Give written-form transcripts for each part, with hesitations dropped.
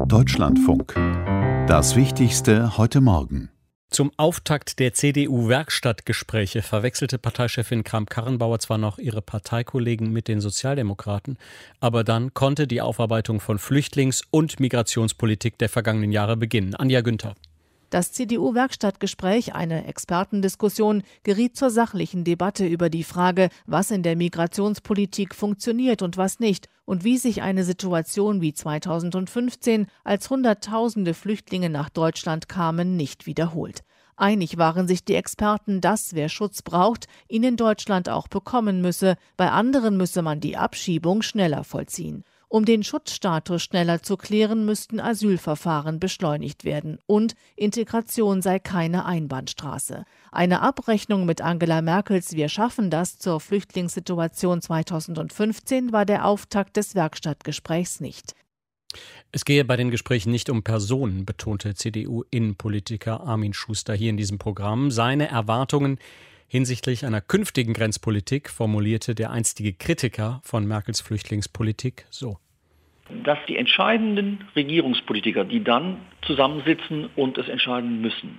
Deutschlandfunk. Das Wichtigste heute Morgen. Zum Auftakt der CDU-Werkstattgespräche verwechselte Parteichefin Kramp-Karrenbauer zwar noch ihre Parteikollegen mit den Sozialdemokraten, aber dann konnte die Aufarbeitung von Flüchtlings- und Migrationspolitik der vergangenen Jahre beginnen. Anja Günther. Das CDU-Werkstattgespräch, eine Expertendiskussion, geriet zur sachlichen Debatte über die Frage, was in der Migrationspolitik funktioniert und was nicht und wie sich eine Situation wie 2015, als Hunderttausende Flüchtlinge nach Deutschland kamen, nicht wiederholt. Einig waren sich die Experten, dass, wer Schutz braucht, ihn in Deutschland auch bekommen müsse. Bei anderen müsse man die Abschiebung schneller vollziehen. Um den Schutzstatus schneller zu klären, müssten Asylverfahren beschleunigt werden. Und Integration sei keine Einbahnstraße. Eine Abrechnung mit Angela Merkels „Wir schaffen das" zur Flüchtlingssituation 2015 war der Auftakt des Werkstattgesprächs nicht. Es gehe bei den Gesprächen nicht um Personen, betonte CDU-Innenpolitiker Armin Schuster hier in diesem Programm. Seine Erwartungen hinsichtlich einer künftigen Grenzpolitik formulierte der einstige Kritiker von Merkels Flüchtlingspolitik so: Dass die entscheidenden Regierungspolitiker, die dann zusammensitzen und es entscheiden müssen,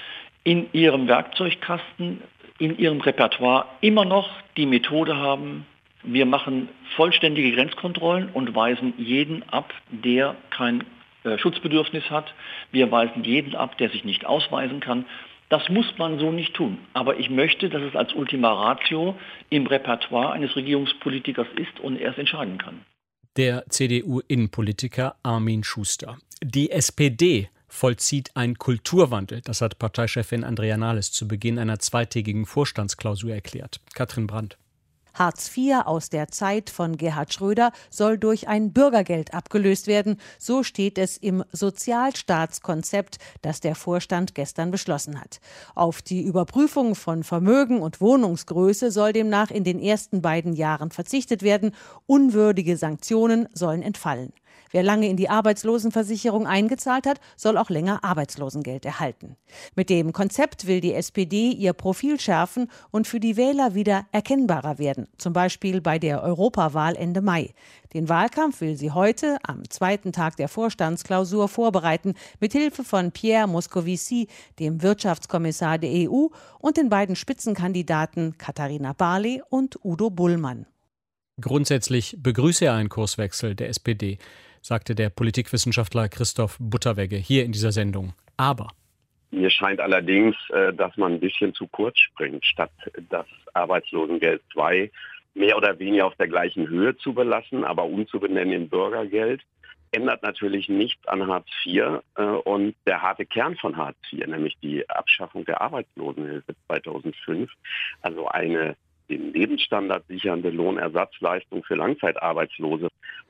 in ihrem Werkzeugkasten, in ihrem Repertoire immer noch die Methode haben: Wir machen vollständige Grenzkontrollen und weisen jeden ab, der kein Schutzbedürfnis hat. Wir weisen jeden ab, der sich nicht ausweisen kann. Das muss man so nicht tun. Aber ich möchte, dass es als Ultima Ratio im Repertoire eines Regierungspolitikers ist und er es entscheiden kann. Der CDU-Innenpolitiker Armin Schuster. Die SPD vollzieht einen Kulturwandel. Das hat Parteichefin Andrea Nahles zu Beginn einer zweitägigen Vorstandsklausur erklärt. Katrin Brandt. Hartz IV aus der Zeit von Gerhard Schröder soll durch ein Bürgergeld abgelöst werden. So steht es im Sozialstaatskonzept, das der Vorstand gestern beschlossen hat. Auf die Überprüfung von Vermögen und Wohnungsgröße soll demnach in den ersten beiden Jahren verzichtet werden. Unwürdige Sanktionen sollen entfallen. Wer lange in die Arbeitslosenversicherung eingezahlt hat, soll auch länger Arbeitslosengeld erhalten. Mit dem Konzept will die SPD ihr Profil schärfen und für die Wähler wieder erkennbarer werden, zum Beispiel bei der Europawahl Ende Mai. Den Wahlkampf will sie heute, am zweiten Tag der Vorstandsklausur, vorbereiten, mithilfe von Pierre Moscovici, dem Wirtschaftskommissar der EU, und den beiden Spitzenkandidaten Katharina Barley und Udo Bullmann. Grundsätzlich begrüße er einen Kurswechsel der SPD, sagte der Politikwissenschaftler Christoph Butterwegge hier in dieser Sendung. Aber mir scheint allerdings, dass man ein bisschen zu kurz springt. Statt das Arbeitslosengeld II mehr oder weniger auf der gleichen Höhe zu belassen, aber umzubenennen in Bürgergeld, ändert natürlich nichts an Hartz IV und der harte Kern von Hartz IV, nämlich die Abschaffung der Arbeitslosenhilfe 2005, also eine den Lebensstandard sichernde Lohnersatzleistung für Langzeitarbeitslose.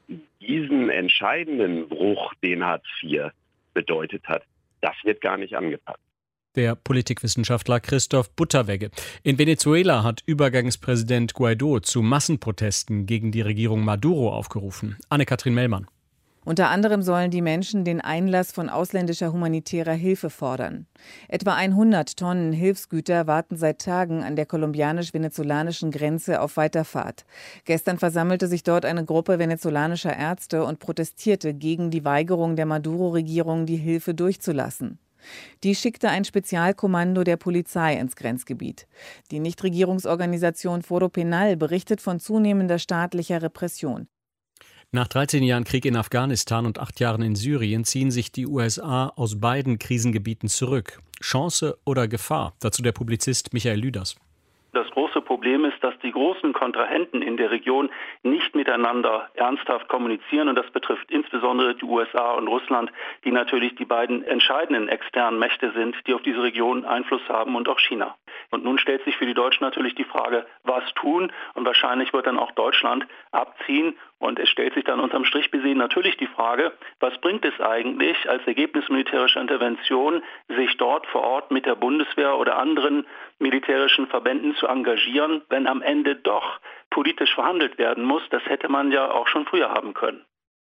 Diesen entscheidenden Bruch, den Hartz IV bedeutet hat, das wird gar nicht angepackt. Der Politikwissenschaftler Christoph Butterwegge. In Venezuela hat Übergangspräsident Guaidó zu Massenprotesten gegen die Regierung Maduro aufgerufen. Anne-Kathrin Mellmann. Unter anderem sollen die Menschen den Einlass von ausländischer humanitärer Hilfe fordern. Etwa 100 Tonnen Hilfsgüter warten seit Tagen an der kolumbianisch-venezolanischen Grenze auf Weiterfahrt. Gestern versammelte sich dort eine Gruppe venezolanischer Ärzte und protestierte gegen die Weigerung der Maduro-Regierung, die Hilfe durchzulassen. Die schickte ein Spezialkommando der Polizei ins Grenzgebiet. Die Nichtregierungsorganisation Foro Penal berichtet von zunehmender staatlicher Repression. Nach 13 Jahren Krieg in Afghanistan und 8 Jahren in Syrien ziehen sich die USA aus beiden Krisengebieten zurück. Chance oder Gefahr? Dazu der Publizist Michael Lüders. Das große Problem ist, dass die großen Kontrahenten in der Region nicht miteinander ernsthaft kommunizieren. Und das betrifft insbesondere die USA und Russland, die natürlich die beiden entscheidenden externen Mächte sind, die auf diese Region Einfluss haben, und auch China. Und nun stellt sich für die Deutschen natürlich die Frage, was tun? Und wahrscheinlich wird dann auch Deutschland abziehen. Und es stellt sich dann unterm Strich gesehen natürlich die Frage, was bringt es eigentlich als Ergebnis militärischer Intervention, sich dort vor Ort mit der Bundeswehr oder anderen militärischen Verbänden zu engagieren, wenn am Ende doch politisch verhandelt werden muss? Das hätte man ja auch schon früher haben können.